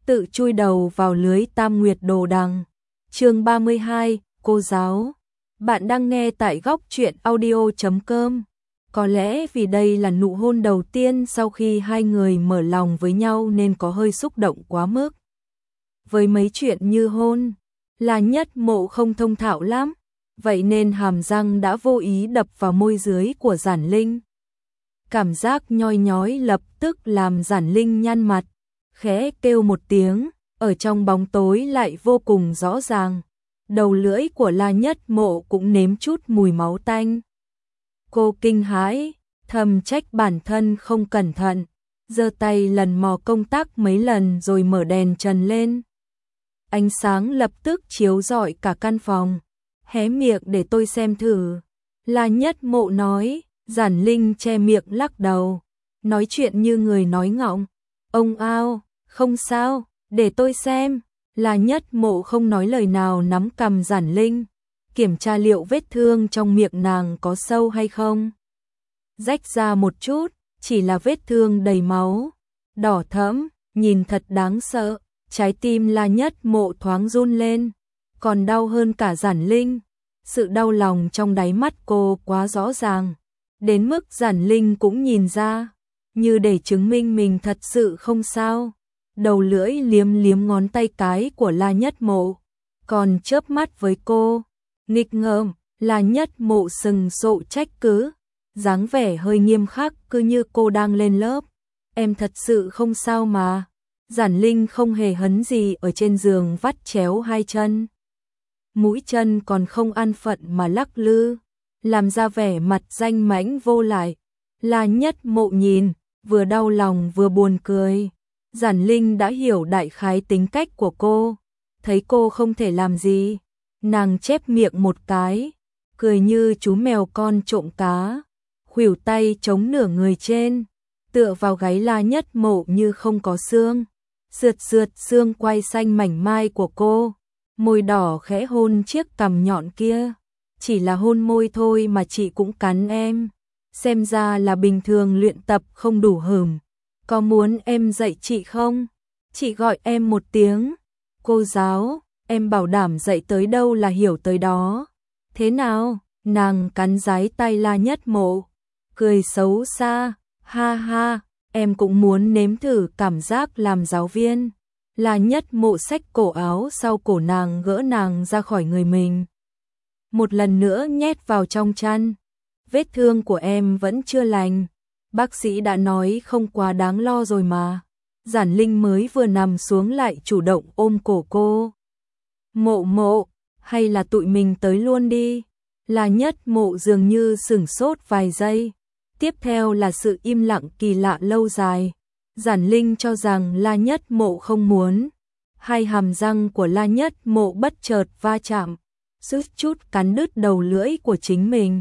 tự chui đầu vào lưới Tam Nguyệt Đồ Đằng. Chương 32, cô giáo. Bạn đang nghe tại góc truyện audio.com. Có lẽ vì đây là nụ hôn đầu tiên sau khi hai người mở lòng với nhau nên có hơi xúc động quá mức. Với mấy chuyện như hôn, là Nhất Mộ không thông thạo lắm, vậy nên hàm răng đã vô ý đập vào môi dưới của Giản Linh. Cảm giác nhoi nhói lập tức làm Giản Linh nhăn mặt, khẽ kêu một tiếng, ở trong bóng tối lại vô cùng rõ ràng. Đầu lưỡi của La Nhất Mộ cũng nếm chút mùi máu tanh. Cô kinh hãi, thầm trách bản thân không cẩn thận, giơ tay lần mò công tắc mấy lần rồi mở đèn trần lên. Ánh sáng lập tức chiếu rọi cả căn phòng. Hé miệng để tôi xem thử. La Nhất Mộ nói. Giản Linh che miệng lắc đầu, nói chuyện như người nói ngọng. Ông ao, không sao, để tôi xem. La Nhất Mộ không nói lời nào nắm cằm Giản Linh, kiểm tra liệu vết thương trong miệng nàng có sâu hay không. Rách ra một chút, chỉ là vết thương đầy máu, đỏ thẫm, nhìn thật đáng sợ. Trái tim La Nhất Mộ thoáng run lên, còn đau hơn cả Giản Linh. Sự đau lòng trong đáy mắt cô quá rõ ràng, đến mức Giản Linh cũng nhìn ra, như để chứng minh mình thật sự không sao. Đầu lưỡi liếm liếm ngón tay cái của La Nhất Mộ, còn chớp mắt với cô. Nghịch ngợm, La Nhất Mộ sừng sộ trách cứ, dáng vẻ hơi nghiêm khắc cứ như cô đang lên lớp. Em thật sự không sao mà. Giản Linh không hề hấn gì ở trên giường vắt chéo hai chân. Mũi chân còn không an phận mà lắc lư, làm ra vẻ mặt danh mãnh vô lại. La Nhất Mộ nhìn, vừa đau lòng vừa buồn cười. Giản Linh đã hiểu đại khái tính cách của cô, thấy cô không thể làm gì, nàng chép miệng một cái, cười như chú mèo con trộm cá, khuỷu tay chống nửa người trên, tựa vào gáy La Nhất Mộ như không có xương, sượt sượt xương quai xanh mảnh mai của cô, môi đỏ khẽ hôn chiếc cằm nhọn kia. Chỉ là hôn môi thôi mà chị cũng cắn em, xem ra là bình thường luyện tập không đủ hừm. Có muốn em dạy chị không? Chị gọi em một tiếng. Cô giáo, em bảo đảm dạy tới đâu là hiểu tới đó. Thế nào? Nàng cắn rái tay La Nhất Mộ, cười xấu xa, ha ha, em cũng muốn nếm thử cảm giác làm giáo viên. La Nhất Mộ xách cổ áo sau cổ nàng, gỡ nàng ra khỏi người mình, một lần nữa nhét vào trong chăn. Vết thương của em vẫn chưa lành, bác sĩ đã nói không quá đáng lo rồi mà. Giản Linh mới vừa nằm xuống lại chủ động ôm cổ cô. Mộ Mộ, hay là tụi mình tới luôn đi. La Nhất Mộ dường như sửng sốt vài giây, tiếp theo là sự im lặng kỳ lạ lâu dài. Giản Linh cho rằng La Nhất Mộ không muốn. Hai hàm răng của La Nhất Mộ bất chợt va chạm, suýt chút cắn đứt đầu lưỡi của chính mình.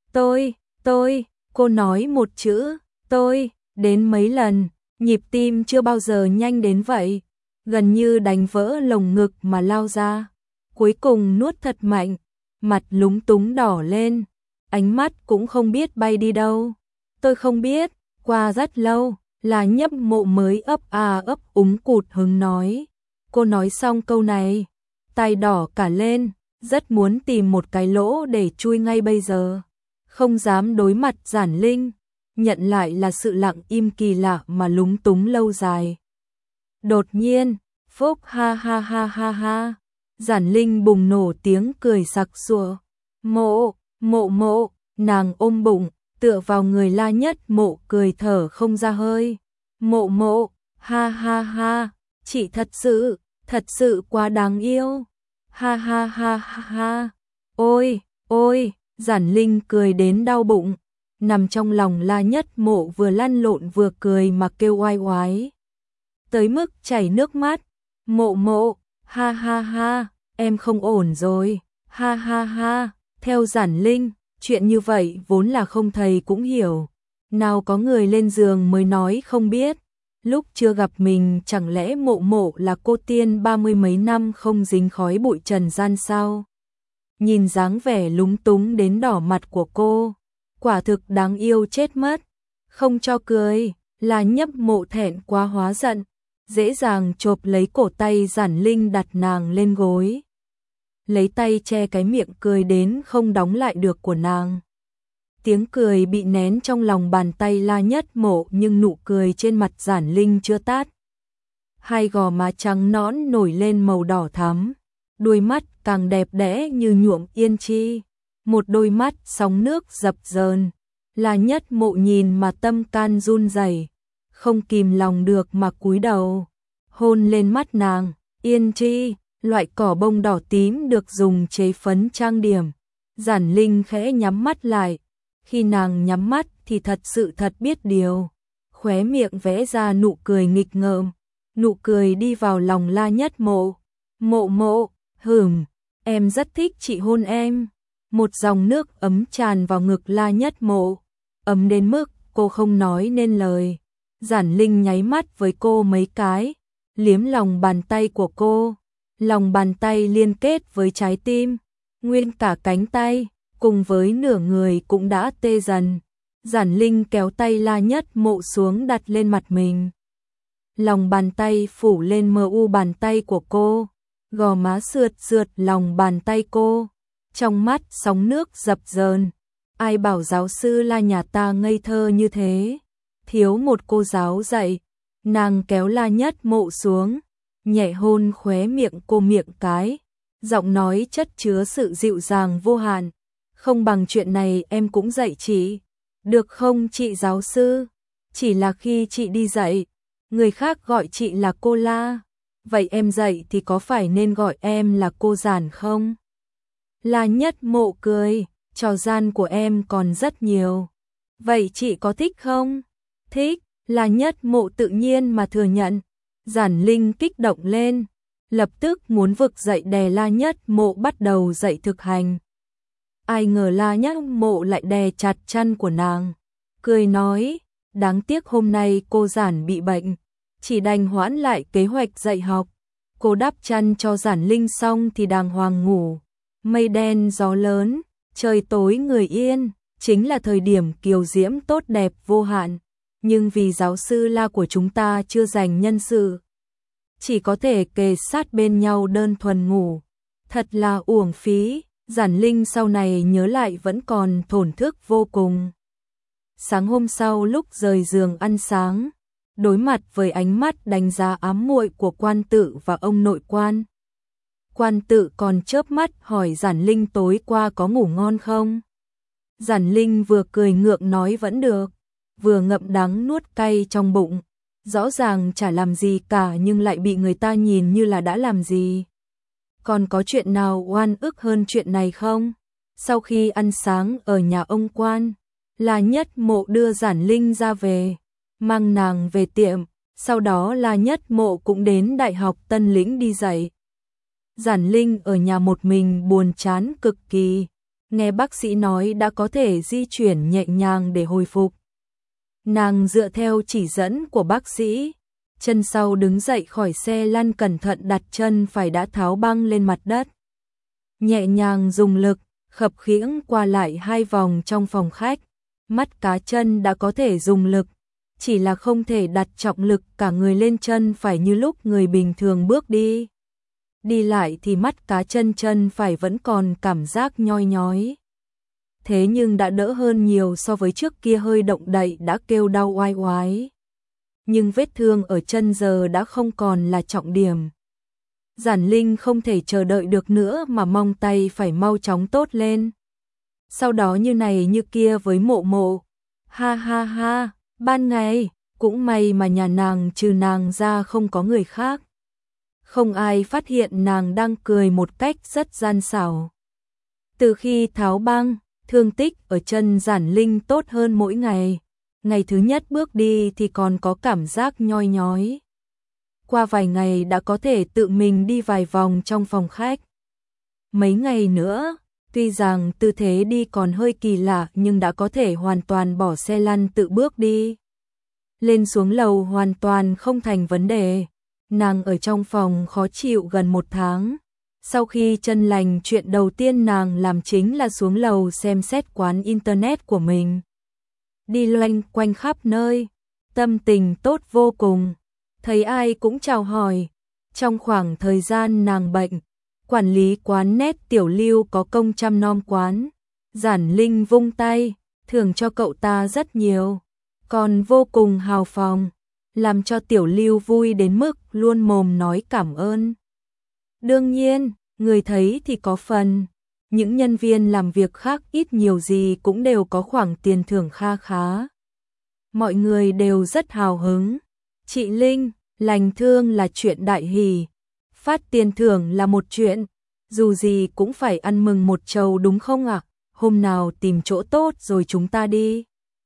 Tôi, cô nói một chữ, tôi, đến mấy lần, nhịp tim chưa bao giờ nhanh đến vậy, gần như đánh vỡ lồng ngực mà lao ra. Cuối cùng nuốt thật mạnh, mặt lúng túng đỏ lên, ánh mắt cũng không biết bay đi đâu. Tôi không biết, qua rất lâu, La Nhất Mộ mới ấp úng cụt hứng nói. Cô nói xong câu này, tay đỏ cả lên, rất muốn tìm một cái lỗ để chui ngay bây giờ. Không dám đối mặt Giản Linh, nhận lại là sự lặng im kỳ lạ mà lúng túng lâu dài. Đột nhiên, phốc ha ha ha ha ha, Giản Linh bùng nổ tiếng cười sặc sụa. Mộ, nàng ôm bụng, tựa vào người La Nhất Mộ cười thở không ra hơi. Mộ, ha ha ha, chị thật sự quá đáng yêu. Ha ha ha ha ha, ôi, Giản Linh cười đến đau bụng, nằm trong lòng La Nhất Mộ vừa lăn lộn vừa cười mà kêu oai oái, tới mức chảy nước mắt. Mộ, ha ha ha, em không ổn rồi, ha ha ha. Theo Giản Linh, chuyện như vậy vốn là không thầy cũng hiểu, nào có người lên giường mới nói không biết. Lúc chưa gặp mình chẳng lẽ Mộ là cô tiên 30 mấy năm không dính khói bụi trần gian sao? Nhìn dáng vẻ lúng túng đến đỏ mặt của cô, quả thực đáng yêu chết mất. Không cho cười, La Nhất Mộ thẹn quá hóa giận, dễ dàng chộp lấy cổ tay Giản Linh đặt nàng lên gối. Lấy tay che cái miệng cười đến không đóng lại được của nàng. Tiếng cười bị nén trong lòng bàn tay La Nhất Mộ nhưng nụ cười trên mặt Giản Linh chưa tát. Hai gò má trắng nõn nổi lên màu đỏ thắm, đôi mắt càng đẹp đẽ như nhuộm yên chi. Một đôi mắt sóng nước dập dờn, La Nhất Mộ nhìn mà tâm can run rẩy, không kìm lòng được mà cúi đầu, hôn lên mắt nàng. Yên chi, loại cỏ bông đỏ tím được dùng chế phấn trang điểm. Giản Linh khẽ nhắm mắt lại, khi nàng nhắm mắt thì thật sự thật biết điều, khóe miệng vẽ ra nụ cười nghịch ngợm, nụ cười đi vào lòng La Nhất Mộ. Mộ mộ, em rất thích chị hôn em. Một dòng nước ấm tràn vào ngực La Nhất Mộ, ấm đến mức cô không nói nên lời. Giản Linh nháy mắt với cô mấy cái, liếm lòng bàn tay của cô, lòng bàn tay liên kết với trái tim, nguyên cả cánh tay, cùng với nửa người cũng đã tê dần. Giản Linh kéo tay La Nhất Mộ xuống đặt lên mặt mình. Lòng bàn tay phủ lên mờ u bàn tay của cô, gò má sượt sượt lòng bàn tay cô, trong mắt sóng nước dập dờn. Ai bảo giáo sư La nhà ta ngây thơ như thế, thiếu một cô giáo dạy. Nàng kéo La Nhất Mộ xuống, nhẹ hôn khóe miệng cô miệng cái, giọng nói chất chứa sự dịu dàng vô hạn. Không bằng chuyện này em cũng dạy chị, được không chị giáo sư? Chỉ là khi chị đi dạy, người khác gọi chị là cô La, vậy em dạy thì có phải nên gọi em là cô Giản không? La Nhất Mộ cười, trò gian của em còn rất nhiều. Vậy chị có thích không? Thích, La Nhất Mộ tự nhiên mà thừa nhận. Giản Linh kích động lên, lập tức muốn vực dậy đè La Nhất Mộ bắt đầu dạy thực hành. Ai ngờ La Nhất Mộ lại đè chặt chân của nàng, cười nói, đáng tiếc hôm nay cô Giản bị bệnh, chỉ đành hoãn lại kế hoạch dạy học. Cô đắp chăn cho Giản Linh xong thì đàng hoàng ngủ. Mây đen gió lớn, trời tối người yên, chính là thời điểm kiều diễm tốt đẹp vô hạn. Nhưng vì giáo sư La của chúng ta chưa dành nhân sự, chỉ có thể kề sát bên nhau đơn thuần ngủ. Thật là uổng phí. Giản Linh sau này nhớ lại vẫn còn thổn thức vô cùng. Sáng hôm sau lúc rời giường ăn sáng, đối mặt với ánh mắt đánh giá ám muội của quan tự và ông nội quan. Quan tự còn chớp mắt hỏi Giản Linh tối qua có ngủ ngon không? Giản Linh vừa cười ngượng nói vẫn được, vừa ngậm đắng nuốt cay trong bụng. Rõ ràng chả làm gì cả nhưng lại bị người ta nhìn như là đã làm gì. Còn có chuyện nào oan ức hơn chuyện này không? Sau khi ăn sáng ở nhà ông quan, La Nhất Mộ đưa Giản Linh ra về, mang nàng về tiệm, sau đó La Nhất Mộ cũng đến Đại học Tân Lĩnh đi dạy. Giản Linh ở nhà một mình buồn chán cực kỳ, nghe bác sĩ nói đã có thể di chuyển nhẹ nhàng để hồi phục. Nàng dựa theo chỉ dẫn của bác sĩ, chân sau đứng dậy khỏi xe lăn cẩn thận đặt chân phải đã tháo băng lên mặt đất. Nhẹ nhàng dùng lực, khập khiễng qua lại 2 vòng trong phòng khách, mắt cá chân đã có thể dùng lực, chỉ là không thể đặt trọng lực cả người lên chân phải như lúc người bình thường bước đi. Đi lại thì mắt cá chân phải vẫn còn cảm giác nhoi nhói. Thế nhưng đã đỡ hơn nhiều so với trước kia hơi động đậy đã kêu đau oai oái. Nhưng vết thương ở chân giờ đã không còn là trọng điểm. Giản Linh không thể chờ đợi được nữa mà mong tay phải mau chóng tốt lên. Sau đó như này như kia với Mộ Mộ. Ha ha ha, ban ngày, cũng may mà nhà nàng trừ nàng ra không có người khác. Không ai phát hiện nàng đang cười một cách rất gian xảo. Từ khi tháo băng, thương tích ở chân Giản Linh tốt hơn mỗi ngày. Ngày thứ nhất bước đi thì còn có cảm giác nhoi nhói. Qua vài ngày đã có thể tự mình đi vài vòng trong phòng khách. Mấy ngày nữa, tuy rằng tư thế đi còn hơi kỳ lạ nhưng đã có thể hoàn toàn bỏ xe lăn tự bước đi. Lên xuống lầu hoàn toàn không thành vấn đề. Nàng ở trong phòng khó chịu gần 1 tháng. Sau khi chân lành chuyện đầu tiên nàng làm chính là xuống lầu xem xét quán internet của mình. Đi loanh quanh khắp nơi, tâm tình tốt vô cùng. thấy ai cũng chào hỏi. Trong khoảng thời gian nàng bệnh, quản lý quán nét Tiểu Lưu có công chăm nom quán. Giản Linh vung tay, thưởng cho cậu ta rất nhiều, còn vô cùng hào phóng, làm cho Tiểu Lưu vui đến mức luôn mồm nói cảm ơn. Đương nhiên, người thấy thì có phần, những nhân viên làm việc khác ít nhiều gì cũng đều có khoản tiền thưởng kha khá. Mọi người đều rất hào hứng. Chị Linh, lành thương là chuyện đại hỷ, phát tiền thưởng là một chuyện, dù gì cũng phải ăn mừng một chầu đúng không ạ? Hôm nào tìm chỗ tốt rồi chúng ta đi.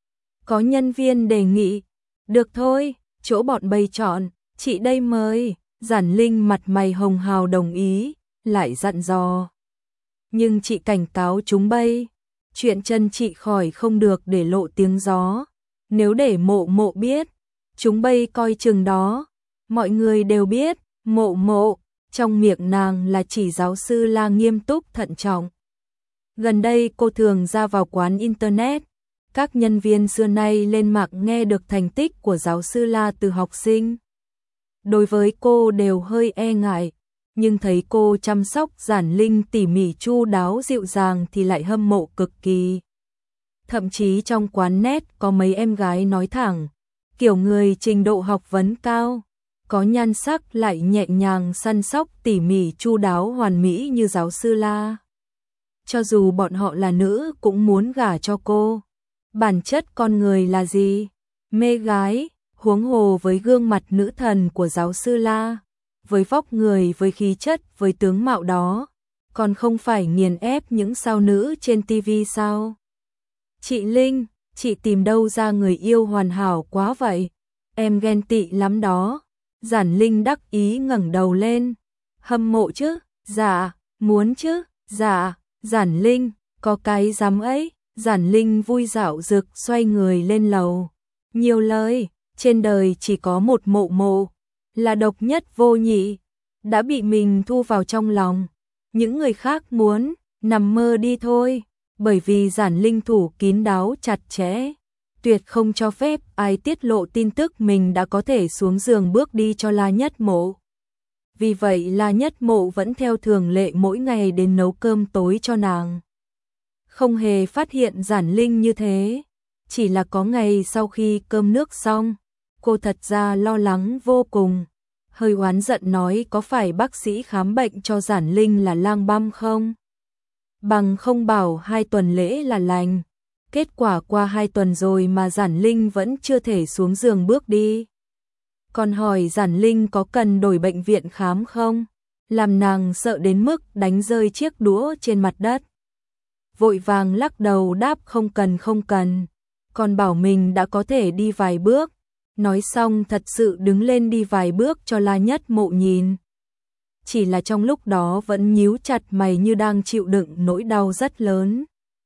Có nhân viên đề nghị, được thôi, chỗ bọn bây chọn, chị đây mời. Giản Linh mặt mày hồng hào đồng ý, lại dặn dò. Nhưng chị cảnh cáo chúng bây, chuyện chân chị khỏi không được để lộ tiếng gió. Nếu để Mộ Mộ biết, chúng bây coi chừng đó. Mọi người đều biết, Mộ Mộ, trong miệng nàng là chỉ giáo sư La nghiêm túc thận trọng. Gần đây cô thường ra vào quán internet, các nhân viên xưa nay lên mạng nghe được thành tích của giáo sư La từ học sinh. Đối với cô đều hơi e ngại, nhưng thấy cô chăm sóc Giản Linh tỉ mỉ chu đáo dịu dàng thì lại hâm mộ cực kỳ. Thậm chí trong quán nét có mấy em gái nói thẳng, kiểu người trình độ học vấn cao, có nhan sắc lại nhẹ nhàng săn sóc tỉ mỉ chu đáo hoàn mỹ như giáo sư La. Cho dù bọn họ là nữ cũng muốn gả cho cô. Bản chất con người là gì? Mê gái, huống hồ với gương mặt nữ thần của giáo sư La, với vóc người, với khí chất, với tướng mạo đó, còn không phải nghiền ép những sao nữ trên TV sao? Chị Linh, chị tìm đâu ra người yêu hoàn hảo quá vậy? Em ghen tị lắm đó. Giản Linh đắc ý ngẩng đầu lên. Hâm mộ chứ? Dạ, muốn chứ? Dạ. Giản Linh, có cái dám ấy. Giản Linh vui dạo dực xoay người lên lầu. Nhiều lời, trên đời chỉ có một Mộ Mộ, là độc nhất vô nhị, đã bị mình thu vào trong lòng. Những người khác muốn, nằm mơ đi thôi, bởi vì Giản Linh thủ kín đáo chặt chẽ, tuyệt không cho phép ai tiết lộ tin tức mình đã có thể xuống giường bước đi cho La Nhất Mộ. Vì vậy La Nhất Mộ vẫn theo thường lệ mỗi ngày đến nấu cơm tối cho nàng. Không hề phát hiện Giản Linh như thế, chỉ là có ngày sau khi cơm nước xong, cô thật ra lo lắng vô cùng, hơi oán giận nói có phải bác sĩ khám bệnh cho Giản Linh là lang băm không? Bằng không bảo 2 tuần lễ là lành, kết quả qua 2 tuần rồi mà Giản Linh vẫn chưa thể xuống giường bước đi. Còn hỏi Giản Linh có cần đổi bệnh viện khám không? Làm nàng sợ đến mức đánh rơi chiếc đũa trên mặt đất. Vội vàng lắc đầu đáp không cần, còn bảo mình đã có thể đi vài bước. Nói xong thật sự đứng lên đi vài bước cho La Nhất Mộ nhìn. Chỉ là trong lúc đó vẫn nhíu chặt mày như đang chịu đựng nỗi đau rất lớn.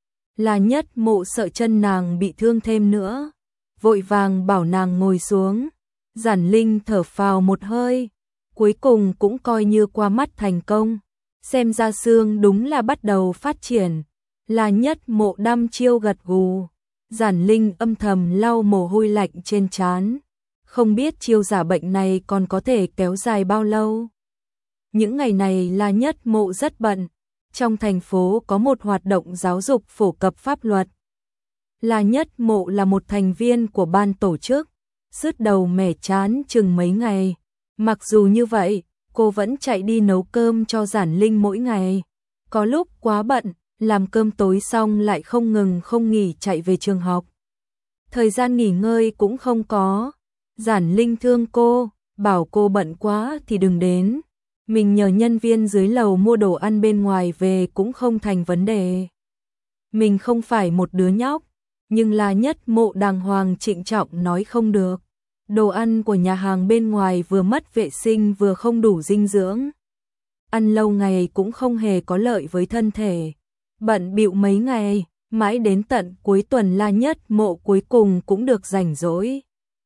La Nhất Mộ sợ chân nàng bị thương thêm nữa, vội vàng bảo nàng ngồi xuống. Giản Linh thở phào một hơi, cuối cùng cũng coi như qua mắt thành công. Xem ra xương đúng là bắt đầu phát triển. La Nhất Mộ đăm chiêu gật gù. Giản Linh âm thầm lau mồ hôi lạnh trên trán, không biết chiêu giả bệnh này còn có thể kéo dài bao lâu. Những ngày này La Nhất Mộ rất bận, trong thành phố có một hoạt động giáo dục phổ cập pháp luật. La Nhất Mộ là một thành viên của ban tổ chức, sứt đầu mẻ chán chừng mấy ngày. Mặc dù như vậy, cô vẫn chạy đi nấu cơm cho Giản Linh mỗi ngày. Có lúc quá bận, làm cơm tối xong lại không ngừng không nghỉ chạy về trường học. Thời gian nghỉ ngơi cũng không có. Giản Linh thương cô, bảo cô bận quá thì đừng đến. Mình nhờ nhân viên dưới lầu mua đồ ăn bên ngoài về cũng không thành vấn đề. Mình không phải một đứa nhóc, nhưng La Nhất Mộ đàng hoàng trịnh trọng nói không được. Đồ ăn của nhà hàng bên ngoài vừa mất vệ sinh vừa không đủ dinh dưỡng. Ăn lâu ngày cũng không hề có lợi với thân thể. Bận bịu mấy ngày, mãi đến tận cuối tuần La Nhất Mộ cuối cùng cũng được rảnh rỗi.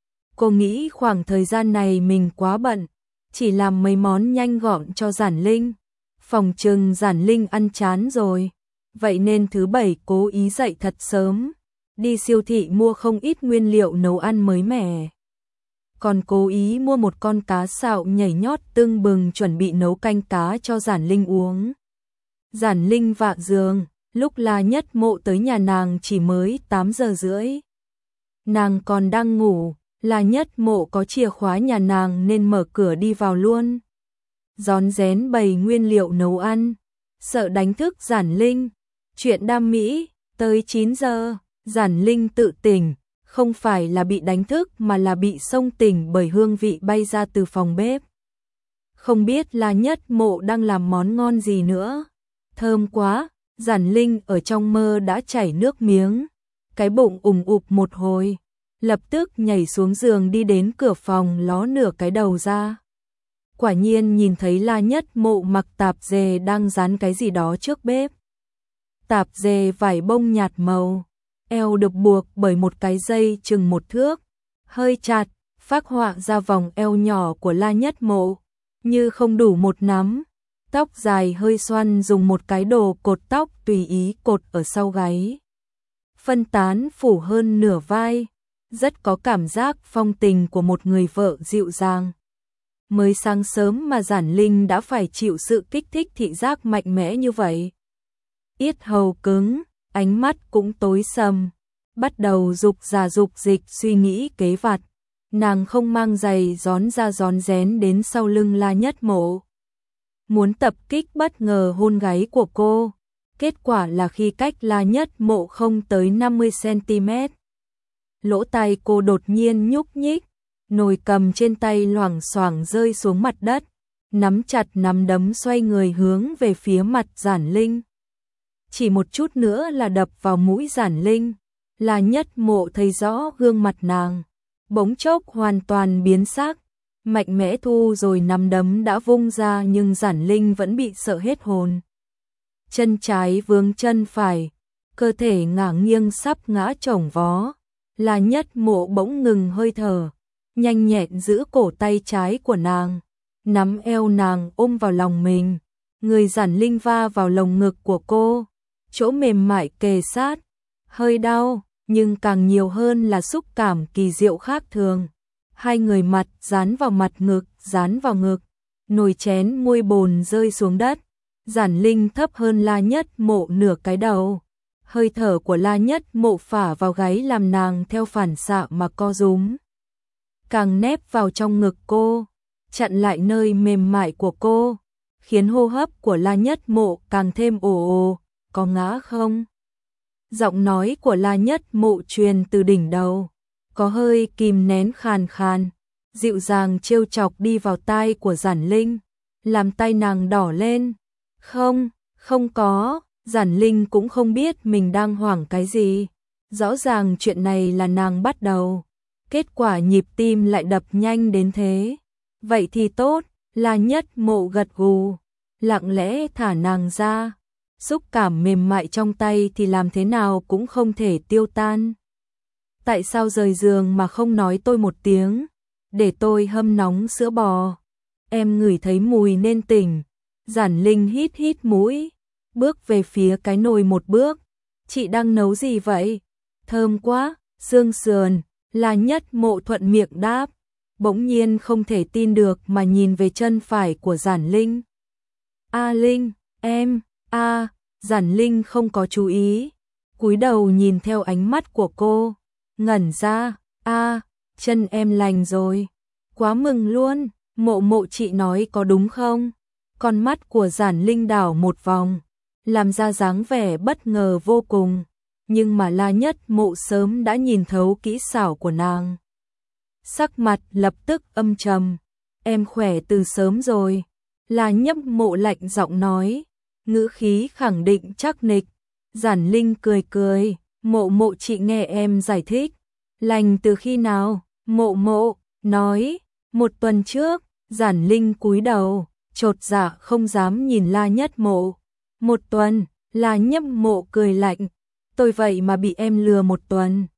Cô nghĩ khoảng thời gian này mình quá bận, chỉ làm mấy món nhanh gọn cho Giản Linh. Phòng chừng Giản Linh ăn chán rồi, vậy nên thứ Bảy cố ý dậy thật sớm, đi siêu thị mua không ít nguyên liệu nấu ăn mới mẻ. còn cố ý mua một con cá sạo nhảy nhót tưng bừng chuẩn bị nấu canh cá cho Giản Linh uống. Giản Linh vạ giường, lúc La Nhất Mộ tới nhà nàng chỉ mới 8 giờ rưỡi. Nàng còn đang ngủ, La Nhất Mộ có chìa khóa nhà nàng nên mở cửa đi vào luôn. Rón rén bày nguyên liệu nấu ăn, sợ đánh thức Giản Linh. Chuyện đam mỹ, tới 9 giờ, Giản Linh tự tỉnh, không phải là bị đánh thức mà là bị xông tỉnh bởi hương vị bay ra từ phòng bếp. Không biết La Nhất Mộ đang làm món ngon gì nữa. Thơm quá, Giản Linh ở trong mơ đã chảy nước miếng, cái bụng ủng ụp một hồi, lập tức nhảy xuống giường đi đến cửa phòng ló nửa cái đầu ra. Quả nhiên nhìn thấy La Nhất Mộ mặc tạp dề đang dán cái gì đó trước bếp. Tạp dề vải bông nhạt màu, eo được buộc bởi một cái dây chừng 1 thước, hơi chặt, phác họa ra vòng eo nhỏ của La Nhất Mộ, như không đủ 1 nắm. Tóc dài hơi xoăn dùng một cái đồ cột tóc tùy ý cột ở sau gáy. Phân tán phủ hơn nửa vai, rất có cảm giác phong tình của một người vợ dịu dàng. Mới sáng sớm mà Giản Linh đã phải chịu sự kích thích thị giác mạnh mẽ như vậy. Yết hầu cứng, ánh mắt cũng tối sầm, bắt đầu dục giả dục dịch suy nghĩ kế vặt. Nàng không mang giày rón ra rón rén đến sau lưng La Nhất Mộ. Muốn tập kích bất ngờ hôn gáy của cô. Kết quả là khi cách La Nhất Mộ không tới 50 cm. Lỗ tai cô đột nhiên nhúc nhích, nồi cầm trên tay loảng xoảng rơi xuống mặt đất, nắm chặt nắm đấm xoay người hướng về phía mặt Giản Linh. Chỉ một chút nữa là đập vào mũi Giản Linh. La Nhất Mộ thấy rõ gương mặt nàng, bỗng chốc hoàn toàn biến sắc, mạnh mẽ thu rồi nắm đấm đã vung ra nhưng Giản Linh vẫn bị sợ hết hồn. Chân trái vướng chân phải, cơ thể ngả nghiêng sắp ngã chồng vó. La Nhất Mộ bỗng ngừng hơi thở, nhanh nhẹn giữ cổ tay trái của nàng, nắm eo nàng ôm vào lòng mình. Người Giản Linh va vào lồng ngực của cô, chỗ mềm mại kề sát, hơi đau, nhưng càng nhiều hơn là xúc cảm kỳ diệu khác thường. Hai người mặt dán vào mặt ngực, dán vào ngực, nồi chén muôi bồn rơi xuống đất. Giản Linh thấp hơn La Nhất Mộ nửa cái đầu. Hơi thở của La Nhất Mộ phả vào gáy làm nàng theo phản xạ mà co rúm. Càng nép vào trong ngực cô, chặn lại nơi mềm mại của cô, khiến hô hấp của La Nhất Mộ càng thêm ồ ồ, có ngã không? Giọng nói của La Nhất Mộ truyền từ đỉnh đầu, có hơi kìm nén khàn khàn, dịu dàng trêu chọc đi vào tai của Giản Linh, làm tai nàng đỏ lên. Không, không có, Giản Linh cũng không biết mình đang hoảng cái gì. Rõ ràng chuyện này là nàng bắt đầu, kết quả nhịp tim lại đập nhanh đến thế. Vậy thì tốt, La Nhất Mộ gật gù, lặng lẽ thả nàng ra. Xúc cảm mềm mại trong tay thì làm thế nào cũng không thể tiêu tan. Tại sao rời giường mà không nói tôi một tiếng, để tôi hâm nóng sữa bò? Em ngửi thấy mùi nên tỉnh. Giản Linh hít hít mũi, bước về phía cái nồi một bước. Chị đang nấu gì vậy? Thơm quá, xương sườn. La Nhất Mộ thuận miệng đáp, bỗng nhiên không thể tin được mà nhìn về chân phải của Giản Linh. A Linh, em, Giản Linh không có chú ý, cúi đầu nhìn theo ánh mắt của cô, ngẩn ra, chân em lành rồi, quá mừng luôn, Mộ Mộ chị nói có đúng không? Con mắt của Giản Linh đảo một vòng, làm ra dáng vẻ bất ngờ vô cùng, nhưng mà La Nhất Mộ sớm đã nhìn thấu kỹ xảo của nàng. Sắc mặt lập tức âm trầm, em khỏe từ sớm rồi. La Nhất Mộ lạnh giọng nói, ngữ khí khẳng định chắc nịch. Giản Linh cười cười, Mộ Mộ chị nghe em giải thích. Lành từ khi nào? Mộ Mộ nói, 1 tuần trước. Giản Linh cúi đầu, chột dạ không dám nhìn La Nhất Mộ. 1 tuần? La Nhất Mộ cười lạnh, tôi vậy mà bị em lừa 1 tuần.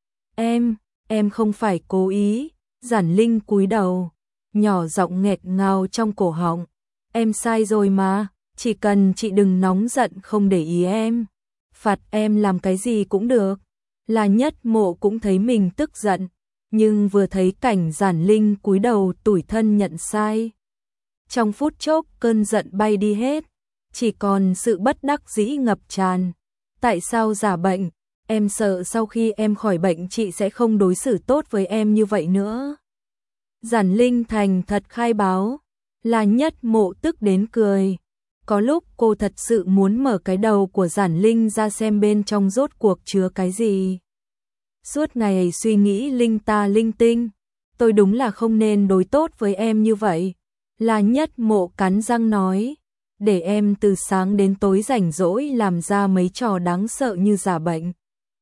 Em không phải cố ý. Giản Linh cúi đầu, nhỏ giọng nghẹt ngào trong cổ họng. Em sai rồi mà, chỉ cần chị đừng nóng giận không để ý em. Phạt em làm cái gì cũng được. La Nhất Mộ cũng thấy mình tức giận, nhưng vừa thấy cảnh Giản Linh cúi đầu tủi thân nhận sai, trong phút chốc cơn giận bay đi hết, chỉ còn sự bất đắc dĩ ngập tràn. Tại sao giả bệnh? Em sợ sau khi em khỏi bệnh chị sẽ không đối xử tốt với em như vậy nữa. Giản Linh thành thật khai báo. La Nhất Mộ tức đến cười. Có lúc cô thật sự muốn mở cái đầu của Giản Linh ra xem bên trong rốt cuộc chứa cái gì. Suốt ngày suy nghĩ linh ta linh tinh, tôi đúng là không nên đối tốt với em như vậy. La Nhất Mộ cắn răng nói, để em từ sáng đến tối rảnh rỗi làm ra mấy trò đáng sợ như giả bệnh.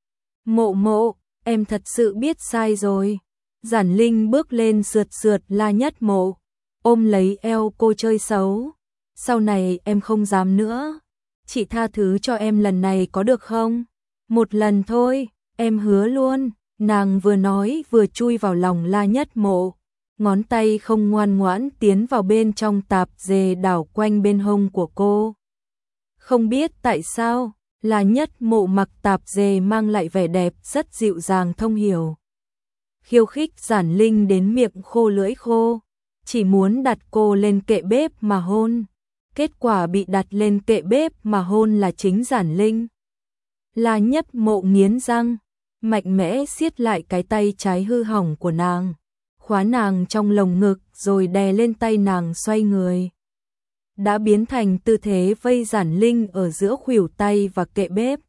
Mộ Mộ, em thật sự biết sai rồi. Giản Linh bước lên sượt sượt La Nhất Mộ, ôm lấy eo cô chơi xấu. Sau này em không dám nữa. Chị tha thứ cho em lần này có được không? Một lần thôi, em hứa luôn. Nàng vừa nói vừa chui vào lòng La Nhất Mộ. Ngón tay không ngoan ngoãn tiến vào bên trong tạp dề đảo quanh bên hông của cô. Không biết tại sao, La Nhất Mộ mặc tạp dề mang lại vẻ đẹp rất dịu dàng thông hiểu. Khiêu khích Giản Linh đến miệng khô lưỡi khô, chỉ muốn đặt cô lên kệ bếp mà hôn. Kết quả bị đặt lên kệ bếp mà hôn là chính Giản Linh. La Nhất Mộ nghiến răng, mạnh mẽ siết lại cái tay trái hư hỏng của nàng, khóa nàng trong lồng ngực rồi đè lên tay nàng xoay người. Đã biến thành tư thế vây Giản Linh ở giữa khuỷu tay và kệ bếp.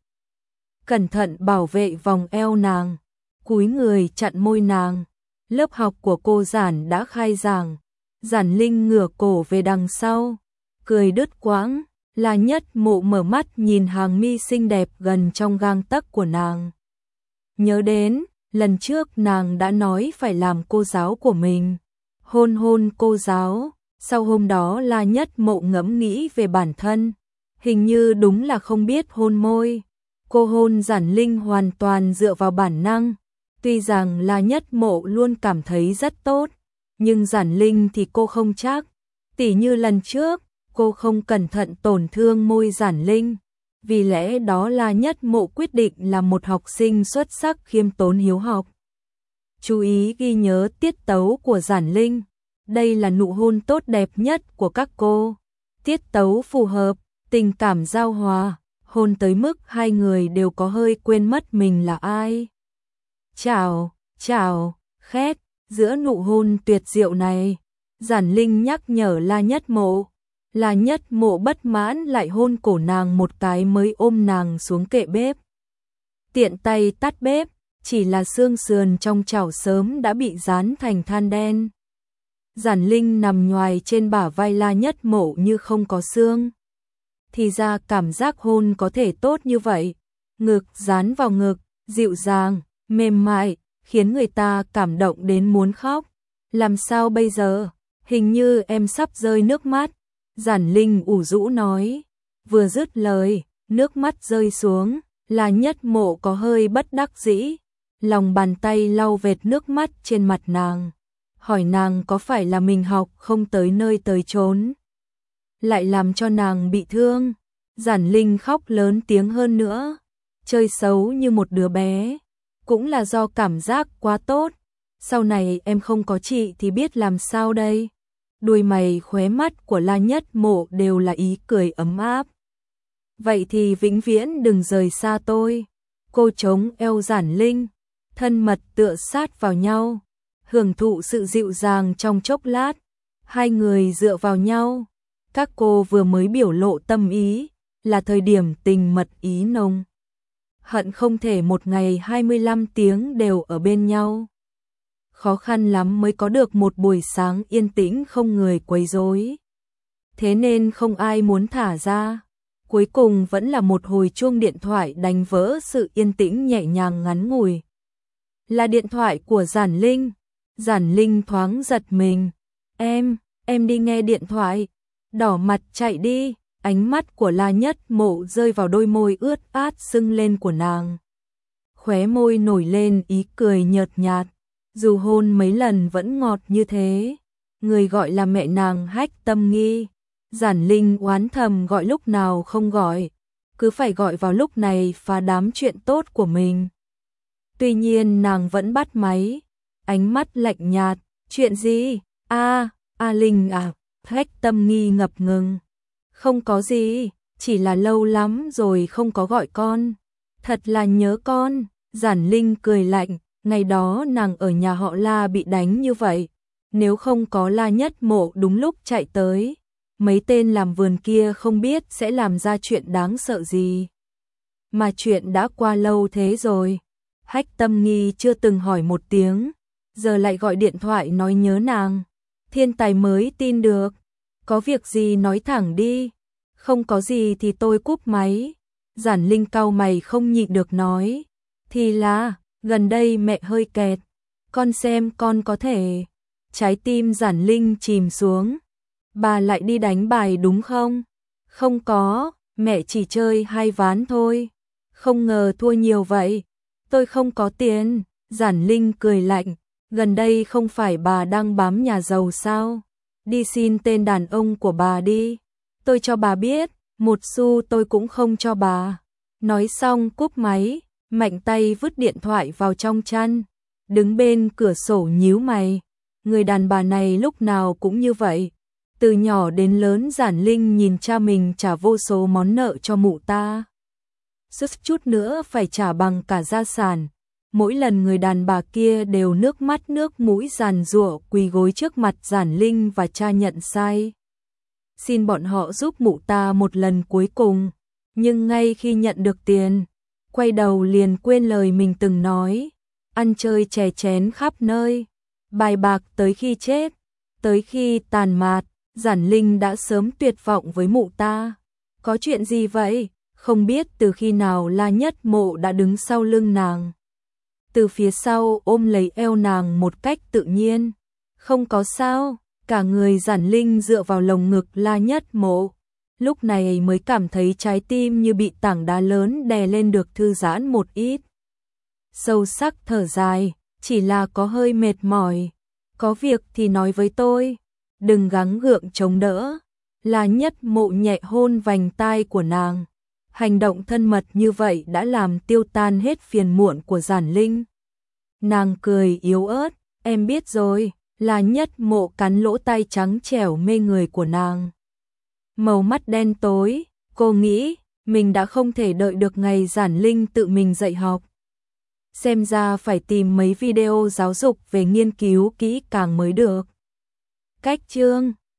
Cẩn thận bảo vệ vòng eo nàng, cúi người chặn môi nàng. Lớp học của cô Giản đã khai giảng. Giản Linh ngửa cổ về đằng sau, cười đứt quãng. La Nhất Mộ mở mắt nhìn hàng mi xinh đẹp gần trong gang tấc của nàng. Nhớ đến, lần trước nàng đã nói phải làm cô giáo của mình. Hôn hôn cô giáo. Sau hôm đó La Nhất Mộ ngẫm nghĩ về bản thân. Hình như đúng là không biết hôn môi. Cô hôn Giản Linh hoàn toàn dựa vào bản năng. Tuy rằng La Nhất Mộ luôn cảm thấy rất tốt, nhưng Giản Linh thì cô không chắc. Tỉ như lần trước, cô không cẩn thận tổn thương môi Giản Linh. Vì lẽ đó La Nhất Mộ quyết định là một học sinh xuất sắc khiêm tốn hiếu học. Chú ý ghi nhớ tiết tấu của Giản Linh. Đây là nụ hôn tốt đẹp nhất của các cô. Tiết tấu phù hợp, tình cảm giao hòa, hôn tới mức hai người đều có hơi quên mất mình là ai. Chào, chào, khét, giữa nụ hôn tuyệt diệu này, Giản Linh nhắc nhở La Nhất Mộ. La Nhất Mộ bất mãn lại hôn cổ nàng một cái mới ôm nàng xuống kệ bếp. Tiện tay tắt bếp, chỉ là xương sườn trong chảo sớm đã bị rán thành than đen. Giản Linh nằm nhoài trên bả vai La Nhất Mộ như không có xương. Thì ra cảm giác hôn có thể tốt như vậy. Ngực dán vào ngực, dịu dàng, mềm mại, khiến người ta cảm động đến muốn khóc. Làm sao bây giờ? Hình như em sắp rơi nước mắt. Giản Linh ủ rũ nói. Vừa dứt lời, nước mắt rơi xuống. La Nhất Mộ có hơi bất đắc dĩ. Lòng bàn tay lau vệt nước mắt trên mặt nàng. Hỏi nàng có phải là mình học không tới nơi tới chốn, lại làm cho nàng bị thương. Giản Linh khóc lớn tiếng hơn nữa, chơi xấu như một đứa bé. Cũng là do cảm giác quá tốt. Sau này em không có chị thì biết làm sao đây. Đuôi mày khóe mắt của La Nhất Mộ đều là ý cười ấm áp. Vậy thì vĩnh viễn đừng rời xa tôi. Cô chống eo Giản Linh, thân mật tựa sát vào nhau, hưởng thụ sự dịu dàng trong chốc lát. Hai người dựa vào nhau. Các cô vừa mới biểu lộ tâm ý, là thời điểm tình mật ý nồng. Hận không thể một ngày 25 tiếng đều ở bên nhau. Khó khăn lắm mới có được một buổi sáng yên tĩnh không người quấy rối. Thế nên không ai muốn thả ra. Cuối cùng vẫn là một hồi chuông điện thoại đánh vỡ sự yên tĩnh nhẹ nhàng ngắn ngủi. Là điện thoại của Giản Linh. Giản Linh thoáng giật mình. Em đi nghe điện thoại. Đỏ mặt chạy đi. Ánh mắt của La Nhất Mộ rơi vào đôi môi ướt át sưng lên của nàng. Khóe môi nổi lên ý cười nhợt nhạt. Dù hôn mấy lần vẫn ngọt như thế. Người gọi là mẹ nàng Hách Tâm Nghi. Giản Linh oán thầm gọi lúc nào không gọi. Cứ phải gọi vào lúc này phá đám chuyện tốt của mình. Tuy nhiên nàng vẫn bắt máy. ánh mắt lạnh nhạt, chuyện gì? A Linh à, Hách Tâm Nghi ngập ngừng. Không có gì, chỉ là lâu lắm rồi không có gọi con. Thật là nhớ con, Giản Linh cười lạnh, ngày đó nàng ở nhà họ La bị đánh như vậy. Nếu không có La Nhất Mộ đúng lúc chạy tới, mấy tên làm vườn kia không biết sẽ làm ra chuyện đáng sợ gì. Mà chuyện đã qua lâu thế rồi. Hách Tâm Nghi chưa từng hỏi một tiếng, giờ lại gọi điện thoại nói nhớ nàng. Thiên tài mới tin được. Có việc gì nói thẳng đi. Không có gì thì tôi cúp máy. Giản Linh cau mày không nhịn được nói. Thì là, gần đây mẹ hơi kẹt. Con xem con có thể. Trái tim Giản Linh chìm xuống. Bà lại đi đánh bài đúng không? Không có, mẹ chỉ chơi 2 ván thôi. Không ngờ thua nhiều vậy. Tôi không có tiền. Giản Linh cười lạnh. Gần đây không phải bà đang bám nhà giàu sao? Đi xin tên đàn ông của bà đi. Tôi cho bà biết, một xu tôi cũng không cho bà. Nói xong cúp máy, mạnh tay vứt điện thoại vào trong chăn. Đứng bên cửa sổ nhíu mày. Người đàn bà này lúc nào cũng như vậy. Từ nhỏ đến lớn Giản Linh nhìn cha mình trả vô số món nợ cho mụ ta. Suýt chút nữa phải trả bằng cả gia sản. Mỗi lần người đàn bà kia đều nước mắt nước mũi giàn giụa quỳ gối trước mặt Giản Linh và cha nhận sai. Xin bọn họ giúp mụ ta một lần cuối cùng. Nhưng ngay khi nhận được tiền, quay đầu liền quên lời mình từng nói. Ăn chơi chè chén khắp nơi, bài bạc tới khi chết, tới khi tàn mạt. Giản Linh đã sớm tuyệt vọng với mụ ta. Có chuyện gì vậy? Không biết từ khi nào La Nhất Mộ đã đứng sau lưng nàng. Từ phía sau ôm lấy eo nàng một cách tự nhiên. Không có sao, cả người Giản Linh dựa vào lồng ngực La Nhất Mộ. Lúc này mới cảm thấy trái tim như bị tảng đá lớn đè lên được thư giãn một ít. Sâu sắc thở dài, chỉ là có hơi mệt mỏi. Có việc thì nói với tôi, đừng gắng gượng chống đỡ. La Nhất Mộ nhẹ hôn vành tai của nàng. Hành động thân mật như vậy đã làm tiêu tan hết phiền muộn của Giản Linh. Nàng cười yếu ớt, em biết rồi. La Nhất Mộ cắn lỗ tai trắng trẻo mê người của nàng. Màu mắt đen tối, cô nghĩ mình đã không thể đợi được ngày Giản Linh tự mình dạy học. Xem ra phải tìm mấy video giáo dục về nghiên cứu kỹ càng mới được. Cách chương